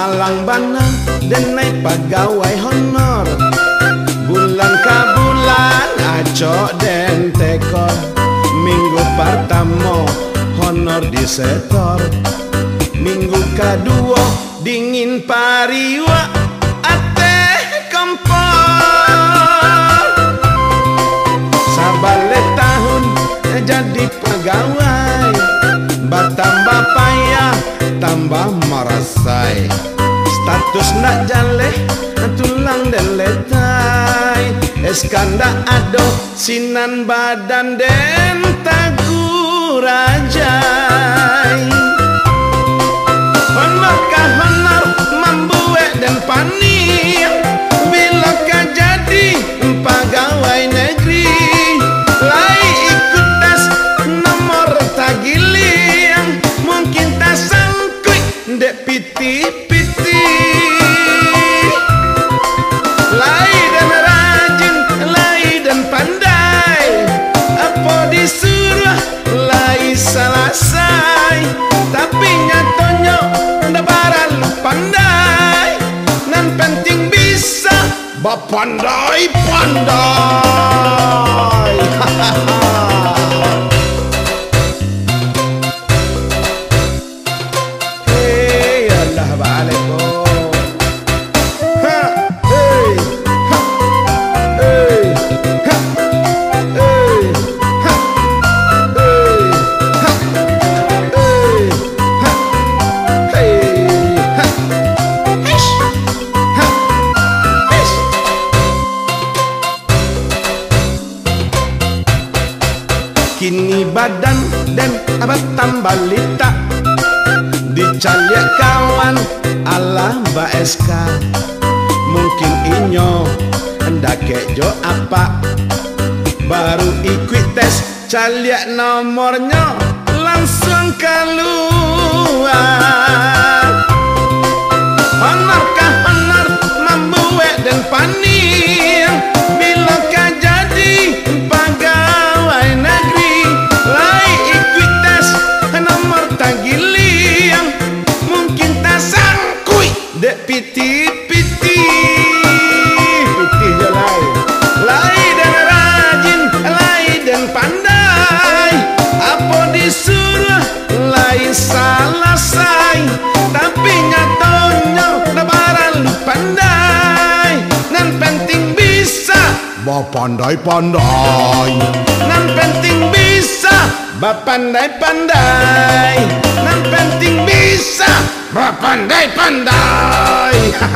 malang bana dan naik pegawai honor. Bulan ke bulan acok dan tekor. Minggu pertama honor disetor. Minggu kedua dingin pariwa ate kompor. Sabale tahun jadi pegawai, batambah payah tambah merasai. Status nak jaleh tulang dan letai. Eskanda ado sinan badan den tagurajai. Honor kah honor membuat dan panir. Bila kah jadi pegawai negeri, lai ikut tes nomor tagiling. Mungkin tak sangkut dek piti-piti. Lai dan rajin, lai dan pandai. Apa disuruh lai selesai. Tapi nyatanya ndak barang pandai. Nan penting bisa bapandai-pandai. Hey, Allah ba'alaikum. Kini badan dan abad tambah lita. Dicaliak kawan Allah BSK. Mungkin inyo hendak kejo apa. Baru ikut tes caliak nomornya langsung keluar. Honor kah honor membuat dan panir. Bila kah jadi pegawai negeri, lai ikut tes nomor tagiling. Mungkin tak sangkui dek piti-piti. Piti je lai. Lai dan rajin, lai dan pandai. Apa disuruh lai selesai. Tapi nyatanya dah barang pandai. Nan penting bisa bapandai-pandai. Nan penting bisa bapandai-pandai. Nan penting bisa bapandai-pandai.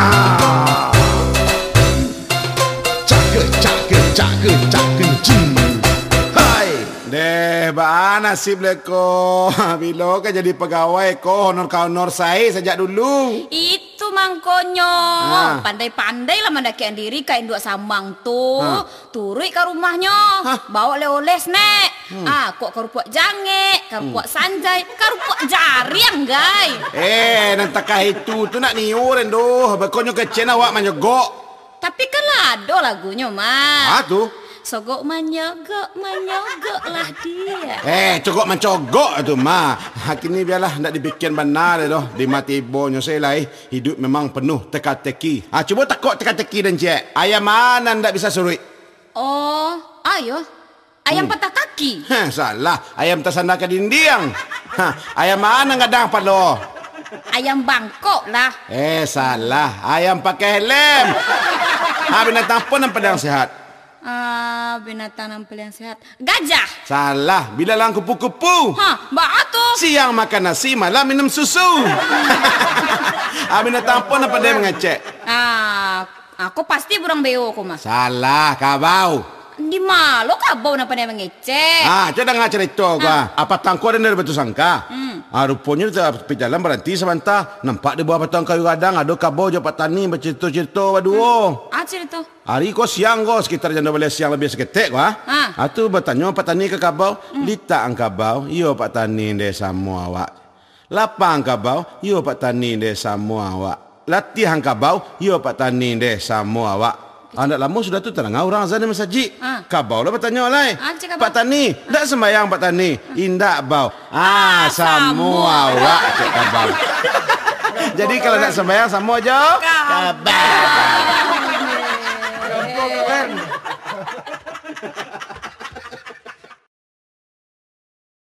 Cake cing. Hai, deh ba nasib leko. Bila kan jadi pegawai ko honor saya sejak dulu. Itu mangkonyo. Pandai-pandai lah mendakian diri kain dua sambang tu. Turui ke rumahnya. Bawa oleh-oleh snack. Kok kerupuk jange, kerupuk sanjay, kerupuk jariang gai. Nantakah itu tu nak niuran doh. Berkonyo kecil awak menyogok. Tapi kan lado lagunya mah. Tu sogok menyogok lah dia. Cogok mencogok tu mah. Kini biarlah nak dibikin benar doh. Di mati ibunya saya lah hidup memang penuh teka-teki. Cuba takut teka-teki dan cik. Ayam mana ndak bisa surut? Oh, ayo. Ayam patah kaki. Salah. Ayam tersandar ke dinding. Ayam mana ngadang palo? Ayam bangkok lah. Salah. Ayam pakai helm. Binatang apa nampak yang sehat? Binatang nampil yang sehat. Gajah. Salah. Bila lang kupu-kupu. Batu. Siang makan nasi, malam minum susu. Binatang apa nampak dia mengecek? Aku pasti burung beo aku mah. Salah, kabau. Di malo kabau nampak dia mengecek. Coba dengar cerita gua. Apa tangku ada dari batu sangka? Rupanya di jalan berhenti sebentar. Nampak di bawah batang kayu gadang ada kabau je Pak Tani bercerita-cerita berdua. Cerita. Hari kau siang kau sekitar jam 12 siang lebih seketik kau. Tu bertanya Pak Tani ke kabau. Lita ang kabau. Yo Pak Tani de sama awak. Lapang kabau. Yo Pak Tani de sama awak. Latihan kabau. Yo Pak Tani de sama awak. Anak lama sudah tu terang orang azan di masjid. Kabau lah bertanya oleh. Pak Tani, tak sembahyang Pak Tani. Indak bau. Semua awak cik kabau. Jadi kalau nak sembahyang sama aja. Kabar.